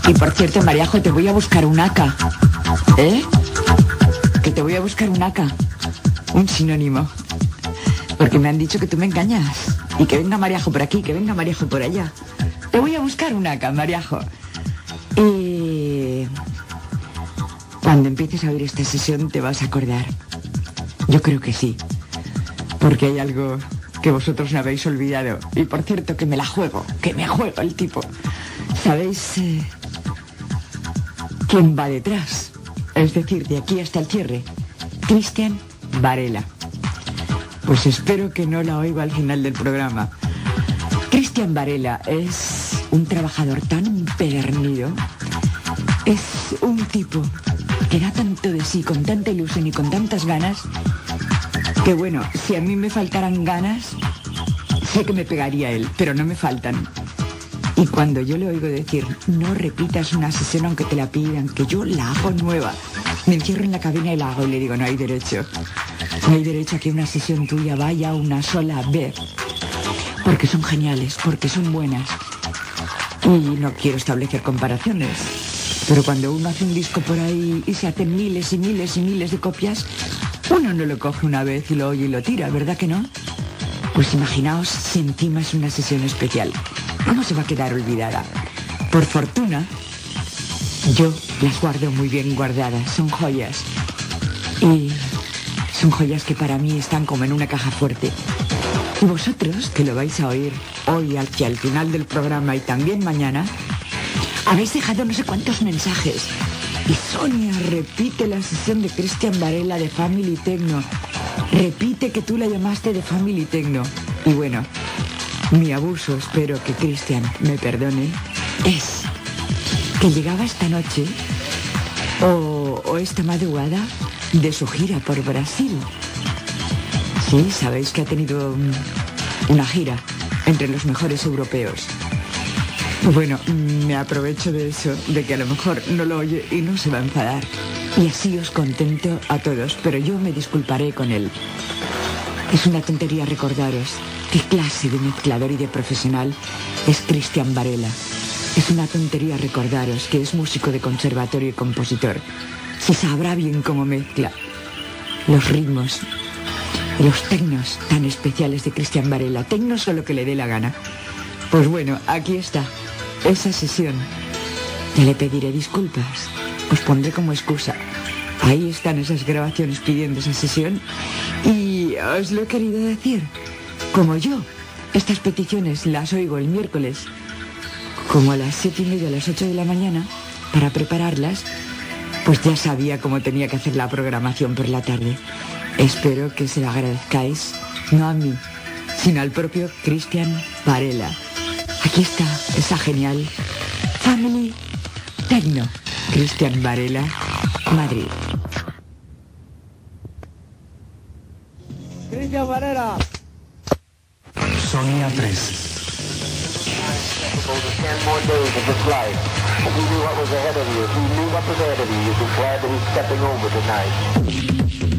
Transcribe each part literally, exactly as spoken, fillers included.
Y por cierto, Mariajo, te voy a buscar un aca. ¿Eh? Que te voy a buscar un aca. Un sinónimo. Porque me han dicho que tú me engañas. Y que venga Mariajo por aquí, que venga Mariajo por allá. Te voy a buscar un aca, Mariajo. Y... cuando empieces a oír esta sesión te vas a acordar. Yo creo que sí. Porque hay algo que vosotros no habéis olvidado. Y por cierto, que me la juego. Que me juego el tipo. ¿Sabéis eh, quién va detrás? Es decir, de aquí hasta el cierre. Cristian Varela. Pues espero que no la oiga al final del programa. Cristian Varela es un trabajador tan empedernido. Es un tipo que da tanto de sí, con tanta ilusión y con tantas ganas, que bueno, si a mí me faltaran ganas, sé que me pegaría él, pero no me faltan. Y cuando yo le oigo decir, no repitas una sesión aunque te la pidan, que yo la hago nueva, me encierro en la cabina y la hago y le digo, no hay derecho. No hay derecho a que una sesión tuya vaya una sola vez. Porque son geniales, porque son buenas. Y no quiero establecer comparaciones, pero cuando uno hace un disco por ahí y se hacen miles y miles y miles de copias, uno no lo coge una vez y lo oye y lo tira, ¿verdad que no? Pues imaginaos si encima es una sesión especial. ¿Cómo se va a quedar olvidada? Por fortuna, yo las guardo muy bien guardadas, son joyas. Y son joyas que para mí están como en una caja fuerte. Y vosotros, que lo vais a oír hoy hacia el final del programa y también mañana, habéis dejado no sé cuántos mensajes. Y Sonia, repite la sesión de Cristian Varela de Family Techno. Repite que tú la llamaste de Family Techno. Y bueno, mi abuso, espero que Cristian me perdone, es que llegaba esta noche o, o esta madrugada de su gira por Brasil. Sí, sabéis que ha tenido una gira entre los mejores europeos. Bueno, me aprovecho de eso, de que a lo mejor no lo oye y no se va a enfadar. Y así os contento a todos, pero yo me disculparé con él. Es una tontería recordaros qué clase de mezclador y de profesional es Cristian Varela. Es una tontería recordaros que es músico de conservatorio y compositor. Se sabrá bien cómo mezcla los ritmos y los tecnos tan especiales de Cristian Varela. Tecnos o lo que le dé la gana. Pues bueno, aquí está, esa sesión. Ya le pediré disculpas, os pondré como excusa. Ahí están esas grabaciones pidiendo esa sesión y os lo he querido decir. Como yo, estas peticiones las oigo el miércoles, como a las siete y media, a las ocho de la mañana, para prepararlas, pues ya sabía cómo tenía que hacer la programación por la tarde. Espero que se lo agradezcáis, no a mí, sino al propio Cristian Varela. Aquí está esa genial Family Techno. Cristian Varela, Madrid. Cristian Varela. Sonia tres. ten more days of this life. If you knew what was ahead of you, if you knew what was ahead of you, you'd be glad that he's stepping over tonight.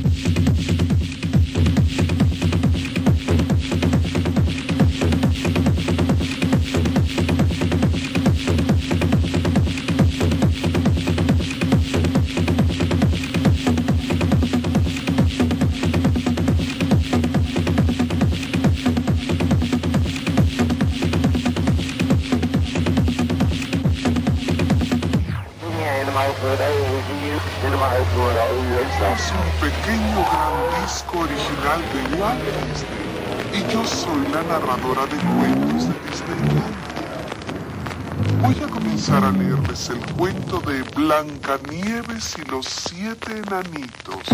Es un pequeño gran disco original de Walt Disney y yo soy la narradora de cuentos de Disneyland. Voy a comenzar a leerles el cuento de Blancanieves y los siete enanitos.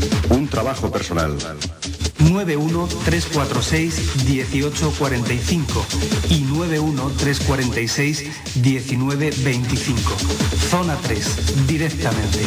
Un trabajo personal. nueve uno tres cuatro seis uno ocho cuatro cinco y nueve uno tres cuatro seis uno nueve dos cinco. Zona tres, directamente.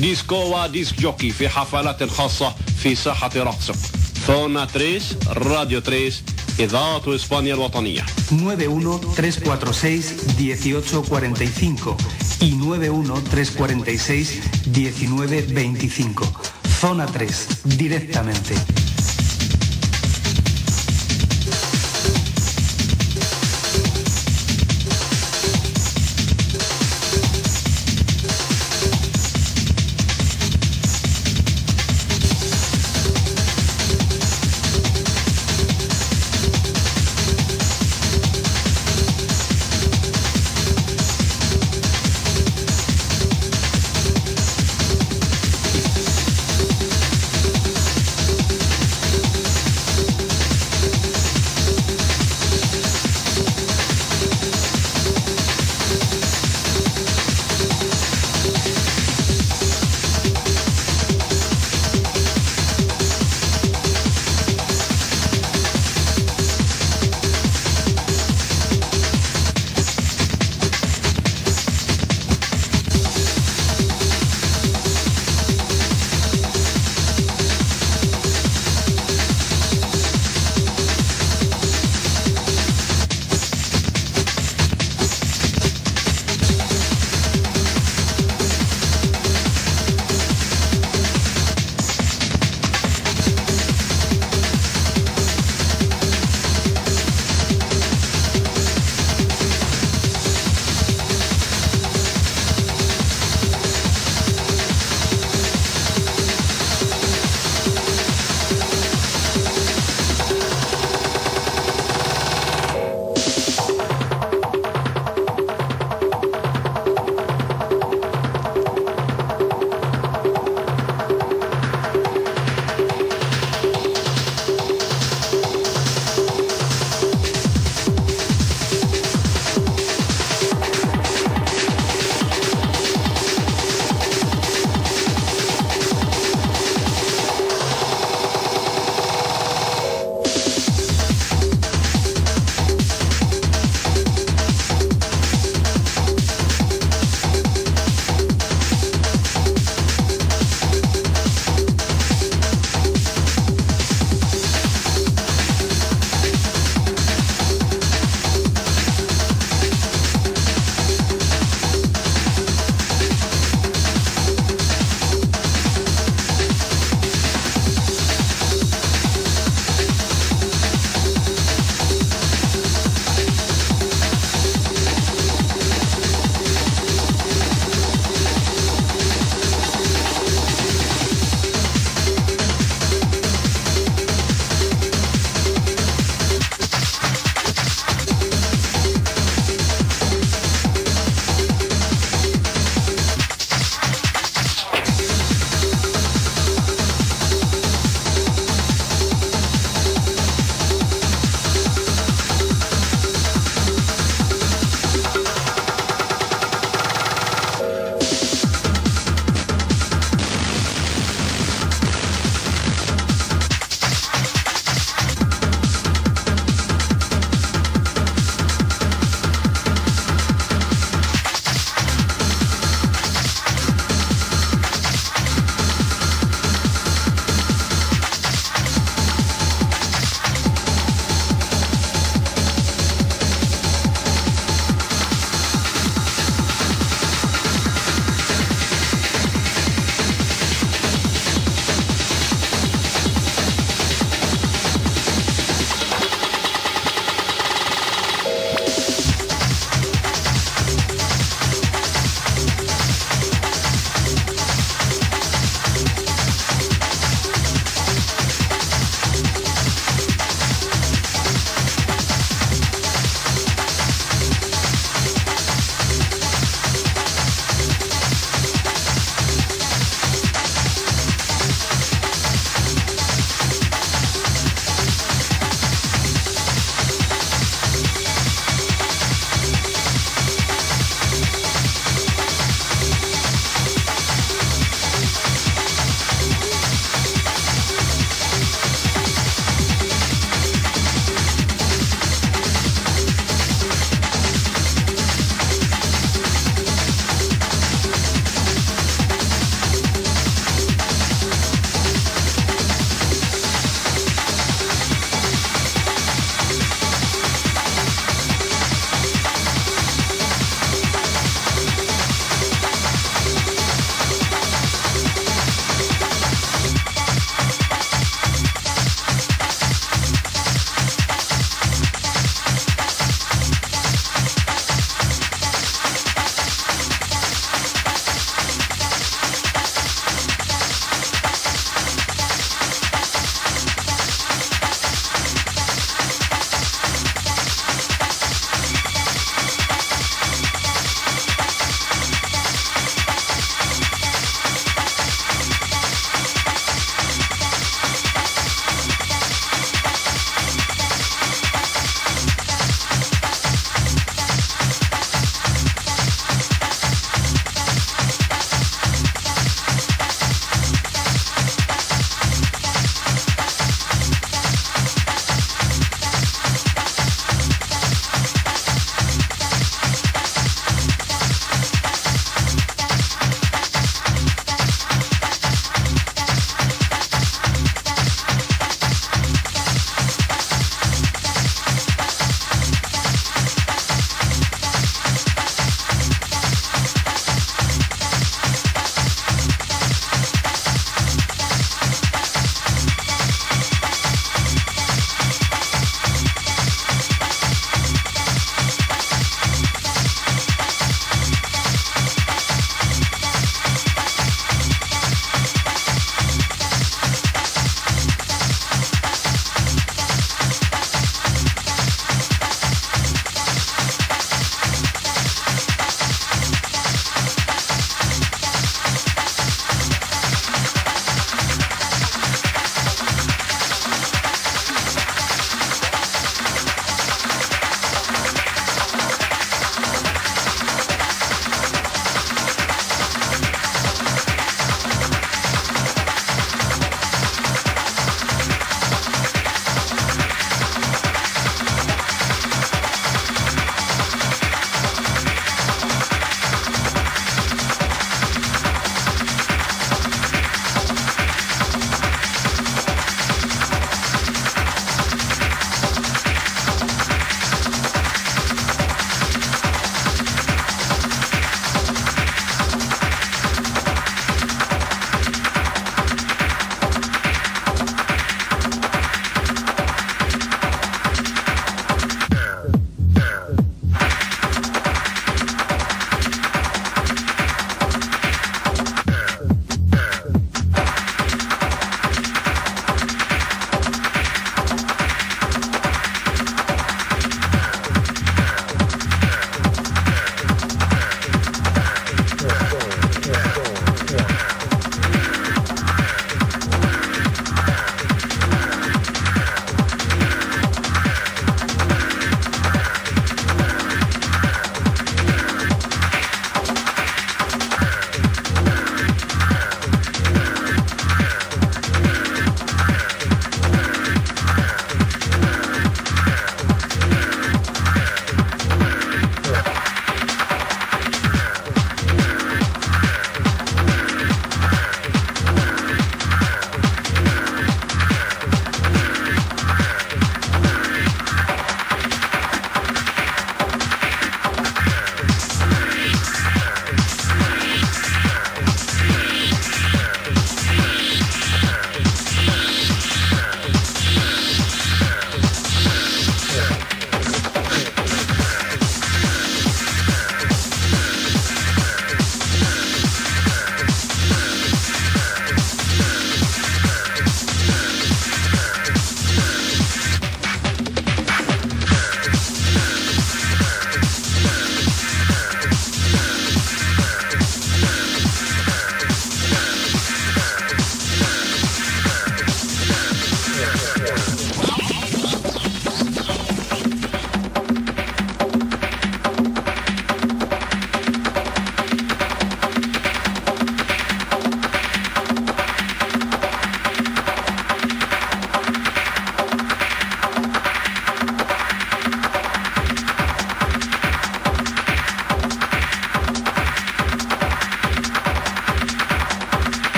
ديسكو وديسك جوكي في حفلات خاصة في ساحة رقصك. زونا tres, راديو tres, إذاعة إسبانيا الوطنية. nueve uno tres cuatro seis dieciocho cuarenta y cinco y nueve uno tres cuarenta y seis diecinueve veinticinco. Zona tres, directamente.